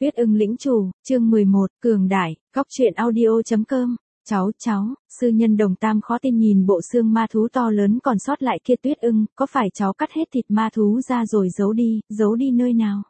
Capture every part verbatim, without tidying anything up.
Tuyết ưng lĩnh chủ, chương mười một, cường đại, góc truyện audio chấm com. Cháu, cháu, sư nhân Đồng Tam khó tin nhìn bộ xương ma thú to lớn còn sót lại kia. Tuyết ưng, có phải cháu cắt hết thịt ma thú ra rồi giấu đi, giấu đi nơi nào?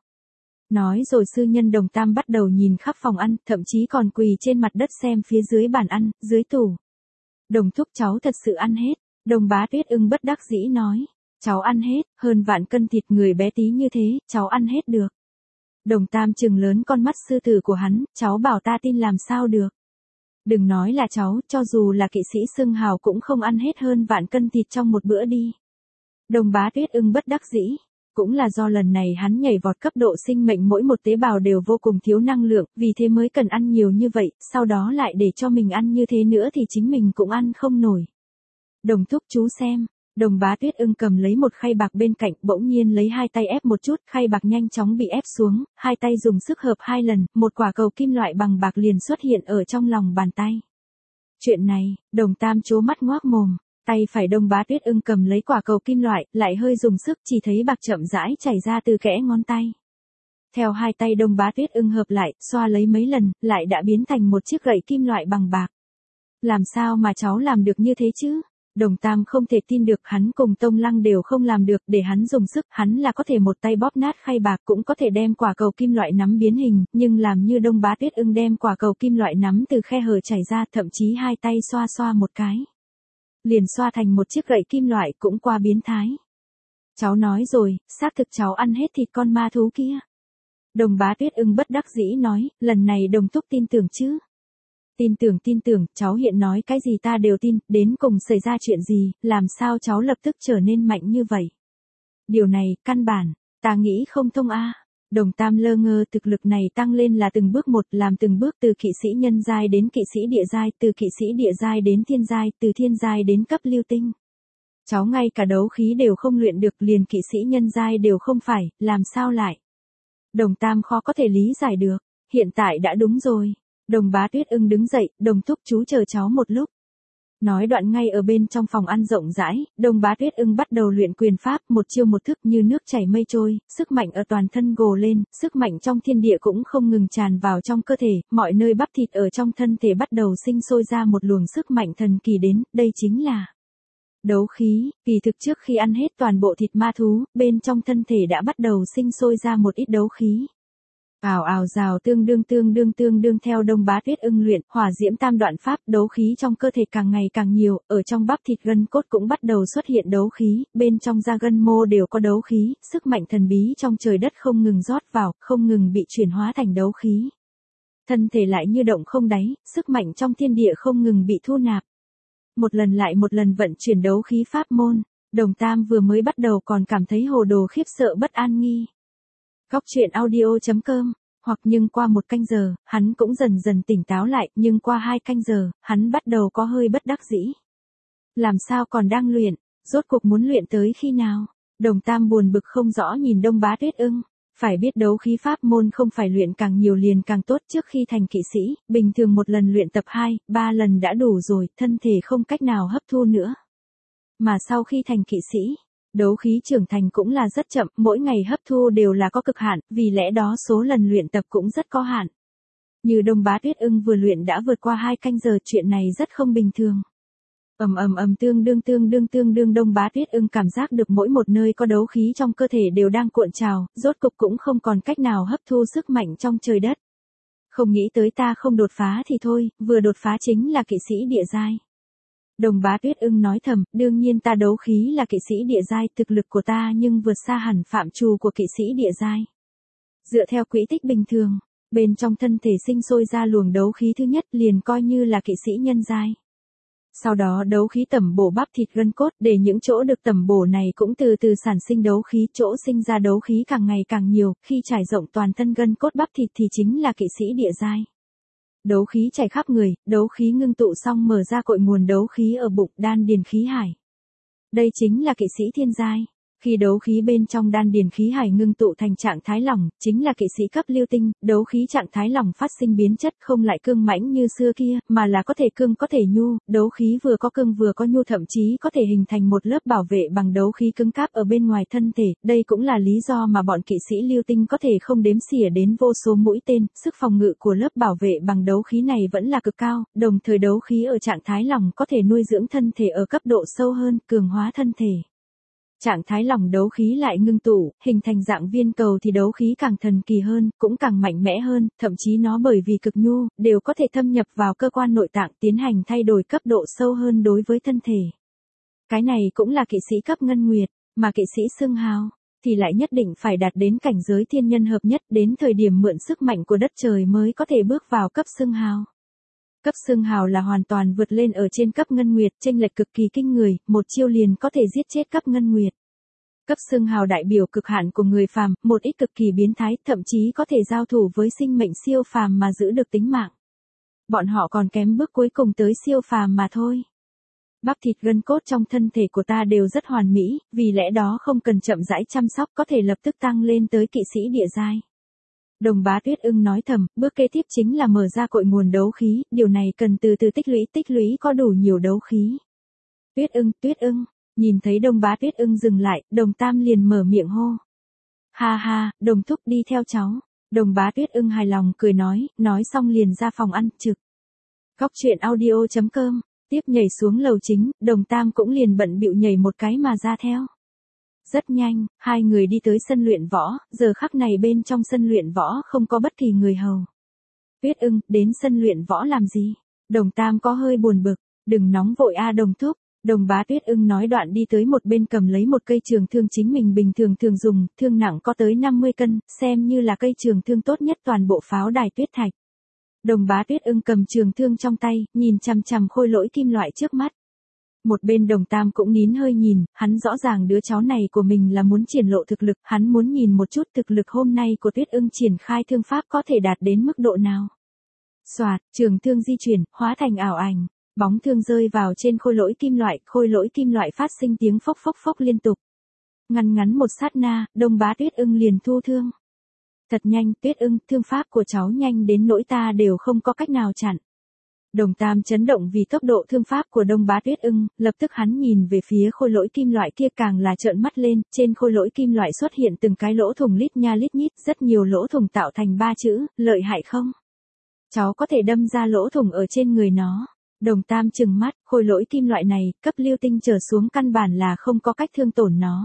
Nói rồi sư nhân Đồng Tam bắt đầu nhìn khắp phòng ăn, thậm chí còn quỳ trên mặt đất xem phía dưới bàn ăn, dưới tủ. Đồng thúc, cháu thật sự ăn hết. Đồng bá Tuyết ưng bất đắc dĩ nói. Cháu ăn hết, hơn vạn cân thịt người bé tí như thế, cháu ăn hết được. Đồng Tam trừng lớn con mắt sư tử của hắn, cháu bảo ta tin làm sao được. Đừng nói là cháu, cho dù là kỵ sĩ xưng hào cũng không ăn hết hơn vạn cân thịt trong một bữa đi. Đồng bá Tuyết ưng bất đắc dĩ. Cũng là do lần này hắn nhảy vọt cấp độ sinh mệnh, mỗi một tế bào đều vô cùng thiếu năng lượng, vì thế mới cần ăn nhiều như vậy, sau đó lại để cho mình ăn như thế nữa thì chính mình cũng ăn không nổi. Đồng thúc chú xem. Đồng bá Tuyết ưng cầm lấy một khay bạc bên cạnh, bỗng nhiên lấy hai tay ép một chút, khay bạc nhanh chóng bị ép xuống, hai tay dùng sức hợp hai lần, một quả cầu kim loại bằng bạc liền xuất hiện ở trong lòng bàn tay. Chuyện này, Đồng Tam trố mắt ngoác mồm, tay phải Đồng bá Tuyết ưng cầm lấy quả cầu kim loại, lại hơi dùng sức, chỉ thấy bạc chậm rãi chảy ra từ kẽ ngón tay. Theo hai tay Đồng bá Tuyết ưng hợp lại, xoa lấy mấy lần, lại đã biến thành một chiếc gậy kim loại bằng bạc. Làm sao mà cháu làm được như thế chứ? Đồng Tam không thể tin được, hắn cùng Tông Lăng đều không làm được, để hắn dùng sức, hắn là có thể một tay bóp nát khay bạc, cũng có thể đem quả cầu kim loại nắm biến hình, nhưng làm như Đồng bá Tuyết ưng đem quả cầu kim loại nắm từ khe hở chảy ra, thậm chí hai tay xoa xoa một cái, liền xoa thành một chiếc gậy kim loại, cũng qua biến thái. Cháu nói rồi, xác thực cháu ăn hết thịt con ma thú kia. Đồng bá Tuyết ưng bất đắc dĩ nói, lần này Đồng thúc tin tưởng chứ? Tin tưởng tin tưởng, cháu hiện nói cái gì ta đều tin, đến cùng xảy ra chuyện gì, làm sao cháu lập tức trở nên mạnh như vậy? Điều này, căn bản, ta nghĩ không thông a. Đồng Tam lơ ngơ, thực lực này tăng lên là từng bước một, làm từng bước từ kỵ sĩ nhân giai đến kỵ sĩ địa giai, từ kỵ sĩ địa giai đến thiên giai, từ thiên giai đến cấp lưu tinh. Cháu ngay cả đấu khí đều không luyện được, liền kỵ sĩ nhân giai đều không phải, làm sao lại? Đồng Tam khó có thể lý giải được, hiện tại đã đúng rồi. Đồng bá Tuyết ưng đứng dậy, Đồng thúc chú chờ cháu một lúc. Nói đoạn ngay ở bên trong phòng ăn rộng rãi, Đồng bá Tuyết ưng bắt đầu luyện quyền pháp, một chiêu một thức như nước chảy mây trôi, sức mạnh ở toàn thân gồ lên, sức mạnh trong thiên địa cũng không ngừng tràn vào trong cơ thể, mọi nơi bắp thịt ở trong thân thể bắt đầu sinh sôi ra một luồng sức mạnh thần kỳ đến, đây chính là đấu khí. Kỳ thực trước khi ăn hết toàn bộ thịt ma thú, bên trong thân thể đã bắt đầu sinh sôi ra một ít đấu khí. Ào ào rào tương đương tương đương tương đương theo Đồng bá Tuyết ưng luyện, hỏa diễm tam đoạn pháp, đấu khí trong cơ thể càng ngày càng nhiều, ở trong bắp thịt gân cốt cũng bắt đầu xuất hiện đấu khí, bên trong da gân mô đều có đấu khí, sức mạnh thần bí trong trời đất không ngừng rót vào, không ngừng bị chuyển hóa thành đấu khí. Thân thể lại như động không đáy, sức mạnh trong thiên địa không ngừng bị thu nạp. Một lần lại một lần vận chuyển đấu khí pháp môn, Đồng Tam vừa mới bắt đầu còn cảm thấy hồ đồ khiếp sợ bất an nghi. Góc truyện audio chấm com, hoặc nhưng qua một canh giờ, hắn cũng dần dần tỉnh táo lại, nhưng qua hai canh giờ, hắn bắt đầu có hơi bất đắc dĩ. Làm sao còn đang luyện, rốt cuộc muốn luyện tới khi nào? Đồng Tam buồn bực không rõ nhìn Đồng bá Tuyết ưng, phải biết đấu khí pháp môn không phải luyện càng nhiều liền càng tốt, trước khi thành kỵ sĩ, bình thường một lần luyện tập hai, ba lần đã đủ rồi, thân thể không cách nào hấp thu nữa. Mà sau khi thành kỵ sĩ, đấu khí trưởng thành cũng là rất chậm, mỗi ngày hấp thu đều là có cực hạn, vì lẽ đó số lần luyện tập cũng rất có hạn. Như Đồng bá Tuyết ưng vừa luyện đã vượt qua hai canh giờ, chuyện này rất không bình thường. Ầm ầm ầm tương đương tương đương tương đương Đồng bá Tuyết ưng cảm giác được mỗi một nơi có đấu khí trong cơ thể đều đang cuộn trào, rốt cục cũng không còn cách nào hấp thu sức mạnh trong trời đất. Không nghĩ tới ta không đột phá thì thôi, vừa đột phá chính là kỵ sĩ địa giai. Đồng bá Tuyết ưng nói thầm, đương nhiên ta đấu khí là kỵ sĩ địa giai, thực lực của ta nhưng vượt xa hẳn phạm trù của kỵ sĩ địa giai. Dựa theo quỹ tích bình thường, bên trong thân thể sinh sôi ra luồng đấu khí thứ nhất liền coi như là kỵ sĩ nhân giai. Sau đó đấu khí tẩm bổ bắp thịt gân cốt, để những chỗ được tẩm bổ này cũng từ từ sản sinh đấu khí, chỗ sinh ra đấu khí càng ngày càng nhiều, khi trải rộng toàn thân gân cốt bắp thịt thì chính là kỵ sĩ địa giai. Đấu khí chảy khắp người, đấu khí ngưng tụ xong mở ra cội nguồn đấu khí ở bụng, đan điền khí hải. Đây chính là kỵ sĩ thiên giai. Khi đấu khí bên trong đan điền khí hải ngưng tụ thành trạng thái lỏng, chính là kỵ sĩ cấp lưu tinh, đấu khí trạng thái lỏng phát sinh biến chất không lại cương mãnh như xưa kia, mà là có thể cương có thể nhu, đấu khí vừa có cương vừa có nhu, thậm chí có thể hình thành một lớp bảo vệ bằng đấu khí cứng cáp ở bên ngoài thân thể, đây cũng là lý do mà bọn kỵ sĩ lưu tinh có thể không đếm xỉa đến vô số mũi tên, sức phòng ngự của lớp bảo vệ bằng đấu khí này vẫn là cực cao, đồng thời đấu khí ở trạng thái lỏng có thể nuôi dưỡng thân thể ở cấp độ sâu hơn, cường hóa thân thể. Trạng thái lỏng đấu khí lại ngưng tụ, hình thành dạng viên cầu thì đấu khí càng thần kỳ hơn, cũng càng mạnh mẽ hơn, thậm chí nó bởi vì cực nhu, đều có thể thâm nhập vào cơ quan nội tạng tiến hành thay đổi cấp độ sâu hơn đối với thân thể. Cái này cũng là kỵ sĩ cấp ngân nguyệt, mà kỵ sĩ xương hào thì lại nhất định phải đạt đến cảnh giới thiên nhân hợp nhất, đến thời điểm mượn sức mạnh của đất trời mới có thể bước vào cấp xương hào. Cấp xương hào là hoàn toàn vượt lên ở trên cấp ngân nguyệt, chênh lệch cực kỳ kinh người, một chiêu liền có thể giết chết cấp ngân nguyệt. Cấp xương hào đại biểu cực hạn của người phàm, một ít cực kỳ biến thái, thậm chí có thể giao thủ với sinh mệnh siêu phàm mà giữ được tính mạng. Bọn họ còn kém bước cuối cùng tới siêu phàm mà thôi. Bắp thịt gân cốt trong thân thể của ta đều rất hoàn mỹ, vì lẽ đó không cần chậm rãi chăm sóc, có thể lập tức tăng lên tới kỵ sĩ địa giai. Đồng Bá Tuyết Ưng nói thầm, bước kế tiếp chính là mở ra cội nguồn đấu khí, điều này cần từ từ tích lũy, tích lũy có đủ nhiều đấu khí. Tuyết Ưng, Tuyết Ưng, nhìn thấy Đồng Bá Tuyết Ưng dừng lại, Đồng Tam liền mở miệng hô. Ha ha, Đồng Thúc đi theo cháu. Đồng Bá Tuyết Ưng hài lòng cười nói, nói xong liền ra phòng ăn, trực. Góc truyện audio chấm com, tiếp nhảy xuống lầu chính, Đồng Tam cũng liền bận bịu nhảy một cái mà ra theo. Rất nhanh, hai người đi tới sân luyện võ, giờ khắc này bên trong sân luyện võ không có bất kỳ người hầu. Tuyết Ưng, đến sân luyện võ làm gì? Đồng Tam có hơi buồn bực, đừng nóng vội a Đồng Thúc. Đồng Bá Tuyết Ưng nói đoạn đi tới một bên cầm lấy một cây trường thương chính mình bình thường thường dùng, thương nặng có tới năm mươi cân, xem như là cây trường thương tốt nhất toàn bộ pháo đài tuyết thạch. Đồng Bá Tuyết Ưng cầm trường thương trong tay, nhìn chằm chằm khôi lỗi kim loại trước mắt. Một bên Đồng Tam cũng nín hơi nhìn, hắn rõ ràng đứa cháu này của mình là muốn triển lộ thực lực, hắn muốn nhìn một chút thực lực hôm nay của Tuyết Ưng triển khai thương pháp có thể đạt đến mức độ nào. Soạt, trường thương di chuyển, hóa thành ảo ảnh, bóng thương rơi vào trên khôi lỗi kim loại, khôi lỗi kim loại phát sinh tiếng phốc phốc phốc liên tục. Ngắn ngắn một sát na, Đồng Bá Tuyết Ưng liền thu thương. Thật nhanh, Tuyết Ưng, thương pháp của cháu nhanh đến nỗi ta đều không có cách nào chặn. Đồng Tam chấn động vì tốc độ thương pháp của Đồng Bá Tuyết Ưng, lập tức hắn nhìn về phía khôi lỗi kim loại kia càng là trợn mắt lên, trên khôi lỗi kim loại xuất hiện từng cái lỗ thủng lít nha lít nhít, rất nhiều lỗ thủng tạo thành ba chữ, lợi hại không? Cháu có thể đâm ra lỗ thủng ở trên người nó. Đồng Tam trừng mắt, khôi lỗi kim loại này, cấp lưu tinh trở xuống căn bản là không có cách thương tổn nó.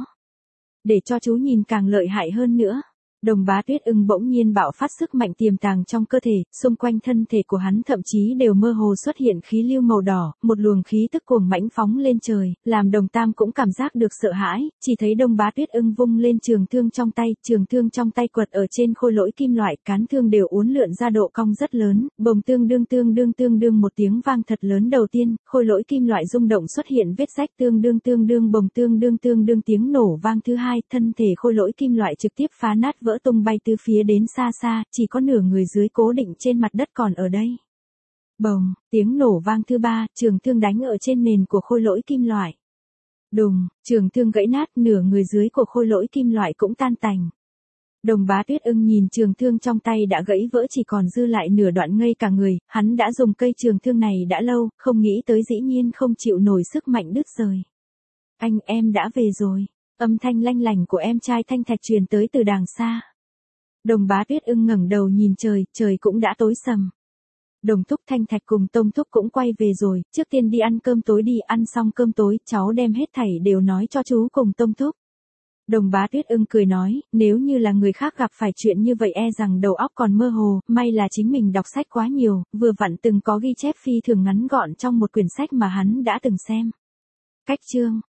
Để cho chú nhìn càng lợi hại hơn nữa. Đồng Bá Tuyết Ưng bỗng nhiên bạo phát sức mạnh tiềm tàng trong cơ thể, xung quanh thân thể của hắn thậm chí đều mơ hồ xuất hiện khí lưu màu đỏ, một luồng khí tức cuồng mãnh phóng lên trời, làm Đồng Tam cũng cảm giác được sợ hãi, chỉ thấy Đồng Bá Tuyết Ưng vung lên trường thương trong tay, trường thương trong tay quật ở trên khôi lỗi kim loại, cán thương đều uốn lượn ra độ cong rất lớn, bồng tương đương tương đương tương đương một tiếng vang thật lớn đầu tiên, khôi lỗi kim loại rung động xuất hiện vết rách tương đương tương đương bồng tương đương tương đương tiếng nổ vang thứ hai, thân thể khôi lỗi kim loại trực tiếp phá nát vỡ tung bay từ phía đến xa xa, chỉ có nửa người dưới cố định trên mặt đất còn ở đây. Bồng, tiếng nổ vang thứ ba, trường thương đánh ở trên nền của khôi lỗi kim loại. Đùng, trường thương gãy nát, nửa người dưới của khôi lỗi kim loại cũng tan tành. Đồng Bá Tuyết Ưng nhìn trường thương trong tay đã gãy vỡ chỉ còn dư lại nửa đoạn ngây cả người, hắn đã dùng cây trường thương này đã lâu, không nghĩ tới dĩ nhiên không chịu nổi sức mạnh đứt rời. Anh em đã về rồi. Âm thanh lanh lành của em trai Thanh Thạch truyền tới từ đàng xa. Đồng Bá Tuyết Ưng ngẩng đầu nhìn trời, trời cũng đã tối sầm. Đồng Thúc, Thanh Thạch cùng Tông Thúc cũng quay về rồi, trước tiên đi ăn cơm tối đi, ăn xong cơm tối, cháu đem hết thảy đều nói cho chú cùng Tông Thúc. Đồng Bá Tuyết Ưng cười nói, nếu như là người khác gặp phải chuyện như vậy e rằng đầu óc còn mơ hồ, may là chính mình đọc sách quá nhiều, vừa vặn từng có ghi chép phi thường ngắn gọn trong một quyển sách mà hắn đã từng xem. Cách chương